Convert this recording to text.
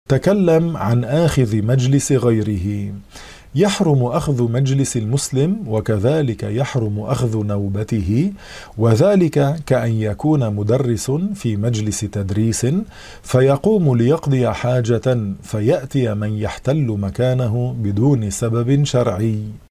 تكلم عن آخذ مجلس غيره. يحرم أخذ مجلس المسلم، وكذلك يحرم أخذ نوبته، وذلك كأن يكون مدرس في مجلس تدريس فيقوم ليقضي حاجة فيأتي من يحتل مكانه بدون سبب شرعي.